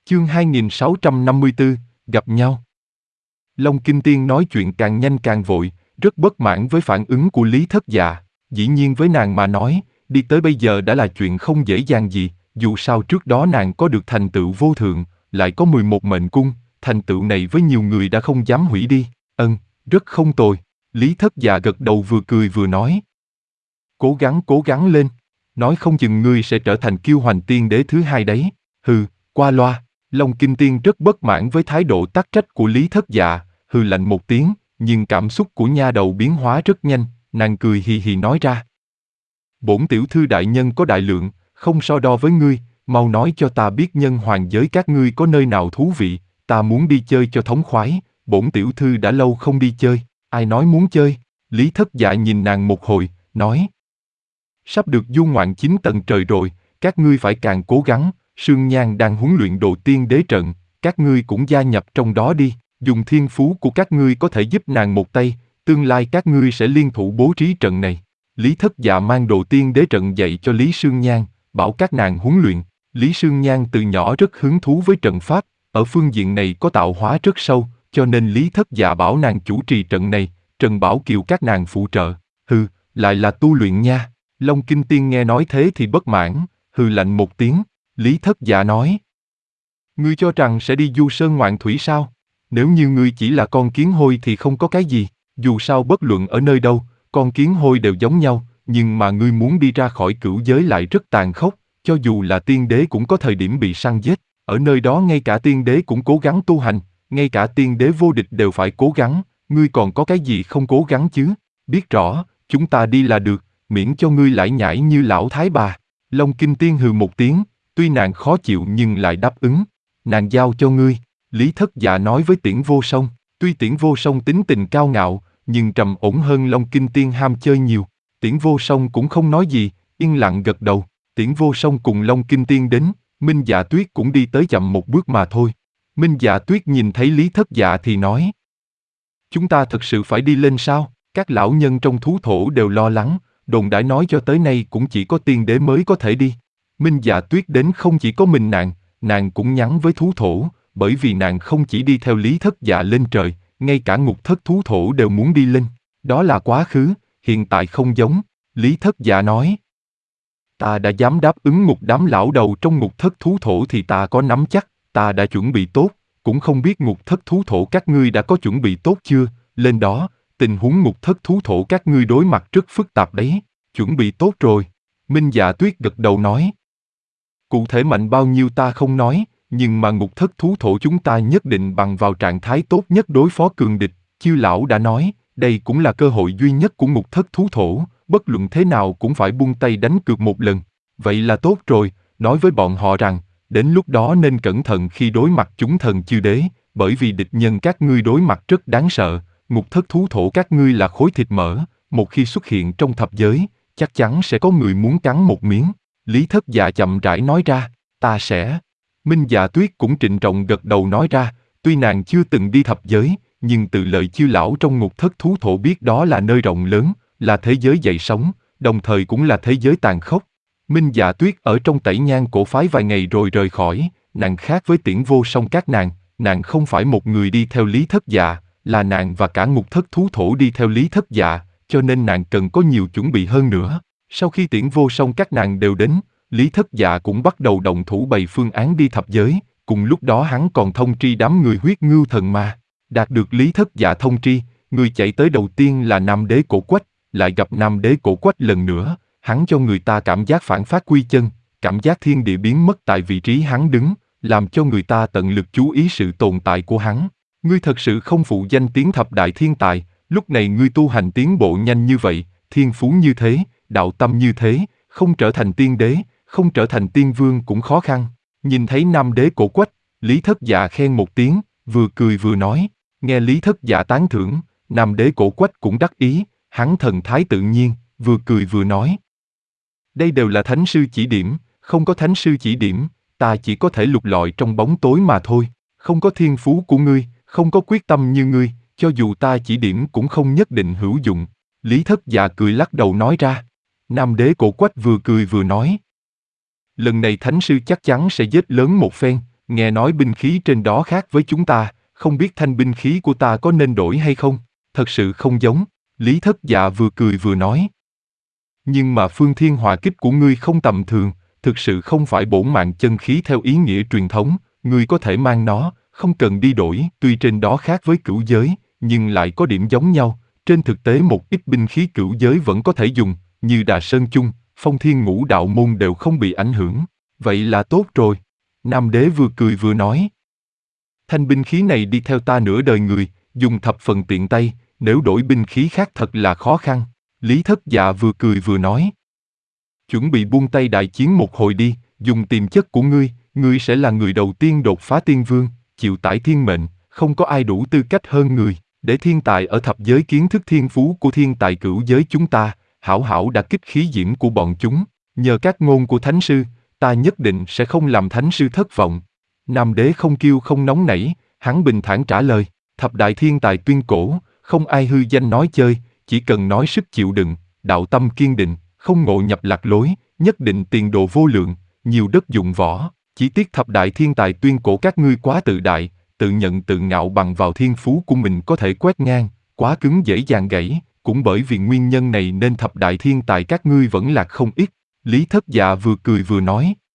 Chương 2654, gặp nhau. Long Kinh Tiên nói chuyện càng nhanh càng vội, rất bất mãn với phản ứng của Lý Thất Dạ. Dĩ nhiên với nàng mà nói, đi tới bây giờ đã là chuyện không dễ dàng gì, dù sao trước đó nàng có được thành tựu vô thượng, lại có 11 mệnh cung, thành tựu này với nhiều người đã không dám hủy đi. Rất không tồi. Lý Thất Dạ gật đầu vừa cười vừa nói. Cố gắng lên. Nói không chừng ngươi sẽ trở thành Kiêu Hoành Tiên Đế thứ hai đấy. Hừ, qua loa. Long Kinh Tiên rất bất mãn với thái độ tắc trách của Lý Thất Dạ, hừ lạnh một tiếng, nhưng cảm xúc của nha đầu biến hóa rất nhanh, nàng cười hì hì nói ra. Bổn tiểu thư đại nhân có đại lượng, không so đo với ngươi, mau nói cho ta biết nhân hoàng giới các ngươi có nơi nào thú vị, ta muốn đi chơi cho thống khoái, bổn tiểu thư đã lâu không đi chơi, ai nói muốn chơi? Lý Thất Dạ nhìn nàng một hồi, nói. Sắp được du ngoạn 9 tầng trời rồi, các ngươi phải càng cố gắng. Sương Nhan đang huấn luyện Đồ Tiên Đế trận, các ngươi cũng gia nhập trong đó đi, dùng thiên phú của các ngươi có thể giúp nàng một tay, tương lai các ngươi sẽ liên thủ bố trí trận này. Lý Thất Dạ mang Đồ Tiên Đế trận dạy cho Lý Sương Nhan, bảo các nàng huấn luyện. Lý Sương Nhan từ nhỏ rất hứng thú với trận pháp, ở phương diện này có tạo hóa rất sâu, cho nên Lý Thất Dạ bảo nàng chủ trì trận này, Trần Bảo Kiều các nàng phụ trợ. Hừ, lại là tu luyện nha. Long Kinh Tiên nghe nói thế thì bất mãn, hừ lạnh một tiếng. Lý Thất Dạ nói. Ngươi cho rằng sẽ đi du sơn ngoạn thủy sao? Nếu như ngươi chỉ là con kiến hôi thì không có cái gì, dù sao bất luận ở nơi đâu, con kiến hôi đều giống nhau, nhưng mà ngươi muốn đi ra khỏi cửu giới lại rất tàn khốc, cho dù là tiên đế cũng có thời điểm bị săn giết, ở nơi đó ngay cả tiên đế cũng cố gắng tu hành, ngay cả tiên đế vô địch đều phải cố gắng, ngươi còn có cái gì không cố gắng chứ? Biết rõ, chúng ta đi là được, miễn cho ngươi lải nhải như lão thái bà. Long Kinh Tiên hừ một tiếng. Tuy nàng khó chịu nhưng lại đáp ứng. Nàng giao cho ngươi. Lý Thất Dạ nói với Tiễn Vô Song. Tuy Tiễn Vô Song tính tình cao ngạo, nhưng trầm ổn hơn Long Kinh Tiên ham chơi nhiều. Tiễn Vô Song cũng không nói gì, yên lặng gật đầu. Tiễn Vô Song cùng Long Kinh Tiên đến, Minh Dạ Tuyết cũng đi tới chậm một bước mà thôi. Minh Dạ Tuyết nhìn thấy Lý Thất Dạ thì nói. Chúng ta thật sự phải đi lên sao? Các lão nhân trong thú thổ đều lo lắng, đồn đãi nói cho tới nay cũng chỉ có tiên đế mới có thể đi. Minh Dạ Tuyết đến không chỉ có mình nàng cũng nhắn với thú thổ, bởi vì nàng không chỉ đi theo Lý Thất Dạ lên trời, ngay cả ngục thất thú thổ đều muốn đi lên. Đó là quá khứ, hiện tại không giống. Lý Thất Dạ nói. Ta đã dám đáp ứng một đám lão đầu trong ngục thất thú thổ thì ta có nắm chắc, ta đã chuẩn bị tốt, cũng không biết ngục thất thú thổ các ngươi đã có chuẩn bị tốt chưa, lên đó, tình huống ngục thất thú thổ các ngươi đối mặt rất phức tạp đấy, chuẩn bị tốt rồi. Minh Dạ Tuyết gật đầu nói. Cụ thể mạnh bao nhiêu ta không nói, nhưng mà ngục thất thú thổ chúng ta nhất định bằng vào trạng thái tốt nhất đối phó cường địch. Chư lão đã nói, đây cũng là cơ hội duy nhất của ngục thất thú thổ, bất luận thế nào cũng phải buông tay đánh cược một lần. Vậy là tốt rồi, nói với bọn họ rằng, đến lúc đó nên cẩn thận khi đối mặt chúng thần chư đế, bởi vì địch nhân các ngươi đối mặt rất đáng sợ, ngục thất thú thổ các ngươi là khối thịt mỡ, một khi xuất hiện trong thập giới, chắc chắn sẽ có người muốn cắn một miếng. Lý Thất Dạ chậm rãi nói ra, ta sẽ. Minh Dạ Tuyết cũng trịnh trọng gật đầu nói ra, tuy nàng chưa từng đi thập giới, nhưng từ lời chư lão trong ngục thất thú thổ biết đó là nơi rộng lớn, là thế giới dậy sóng, đồng thời cũng là thế giới tàn khốc. Minh Dạ Tuyết ở trong Tẩy Nhan cổ phái vài ngày rồi rời khỏi, nàng khác với Tiễn Vô Song các nàng không phải một người đi theo Lý Thất Dạ, là nàng và cả ngục thất thú thổ đi theo Lý Thất Dạ, cho nên nàng cần có nhiều chuẩn bị hơn nữa. Sau khi Tiễn Vô Song các nàng đều đến, Lý Thất Dạ cũng bắt đầu động thủ bày phương án đi thập giới, cùng lúc đó hắn còn thông tri đám người huyết ngưu thần ma. Đạt được Lý Thất Dạ thông tri, người chạy tới đầu tiên là Nam Đế Cổ Quách, lại gặp Nam Đế Cổ Quách lần nữa, hắn cho người ta cảm giác phản phát quy chân, cảm giác thiên địa biến mất tại vị trí hắn đứng, làm cho người ta tận lực chú ý sự tồn tại của hắn. Ngươi thật sự không phụ danh tiếng thập đại thiên tài, lúc này ngươi tu hành tiến bộ nhanh như vậy, thiên phú như thế, đạo tâm như thế, không trở thành tiên đế, không trở thành tiên vương cũng khó khăn. Nhìn thấy Nam Đế Cổ Quách, Lý Thất Dạ khen một tiếng, vừa cười vừa nói. Nghe Lý Thất Dạ tán thưởng, Nam Đế Cổ Quách cũng đắc ý, hắn thần thái tự nhiên, vừa cười vừa nói. Đây đều là thánh sư chỉ điểm, không có thánh sư chỉ điểm, ta chỉ có thể lục lọi trong bóng tối mà thôi, không có thiên phú của ngươi, không có quyết tâm như ngươi, cho dù ta chỉ điểm cũng không nhất định hữu dụng. Lý Thất Dạ cười lắc đầu nói ra. Nam Đế Cổ Quách vừa cười vừa nói. Lần này thánh sư chắc chắn sẽ giết lớn một phen, Nghe nói binh khí trên đó khác với chúng ta, không biết thanh binh khí của ta có nên đổi hay không? Thật sự không giống, Lý Thất Dạ vừa cười vừa nói. Nhưng mà phương thiên hỏa kích của ngươi không tầm thường, thực sự không phải bổn mạng chân khí theo ý nghĩa truyền thống, ngươi có thể mang nó, không cần đi đổi, tuy trên đó khác với cửu giới, nhưng lại có điểm giống nhau, trên thực tế một ít binh khí cửu giới vẫn có thể dùng, như Đà Sơn Chung, Phong Thiên Ngũ Đạo Môn đều không bị ảnh hưởng, vậy là tốt rồi. Nam Đế vừa cười vừa nói. Thanh binh khí này đi theo ta nửa đời người, dùng thập phần tiện tay, nếu đổi binh khí khác thật là khó khăn. Lý Thất Dạ vừa cười vừa nói. Chuẩn bị buông tay đại chiến một hồi đi, dùng tiềm chất của ngươi, ngươi sẽ là người đầu tiên đột phá tiên vương, chịu tải thiên mệnh, không có ai đủ tư cách hơn người, để thiên tài ở thập giới kiến thức thiên phú của thiên tài cửu giới chúng ta, hảo hảo đả kích khí diễm của bọn chúng, nhờ các ngôn của thánh sư, ta nhất định sẽ không làm thánh sư thất vọng. Nam Đế không kiêu không nóng nảy, hắn bình thản trả lời, thập đại thiên tài tuyên cổ, không ai hư danh nói chơi, chỉ cần nói sức chịu đựng, đạo tâm kiên định, không ngộ nhập lạc lối, nhất định tiền đồ vô lượng, nhiều đất dụng võ. Chỉ tiếc thập đại thiên tài tuyên cổ các ngươi quá tự đại, tự nhận tự ngạo bằng vào thiên phú của mình có thể quét ngang, quá cứng dễ dàng gãy, cũng bởi vì nguyên nhân này nên thập đại thiên tài các ngươi vẫn lạc không ít. Lý Thất Dạ vừa cười vừa nói.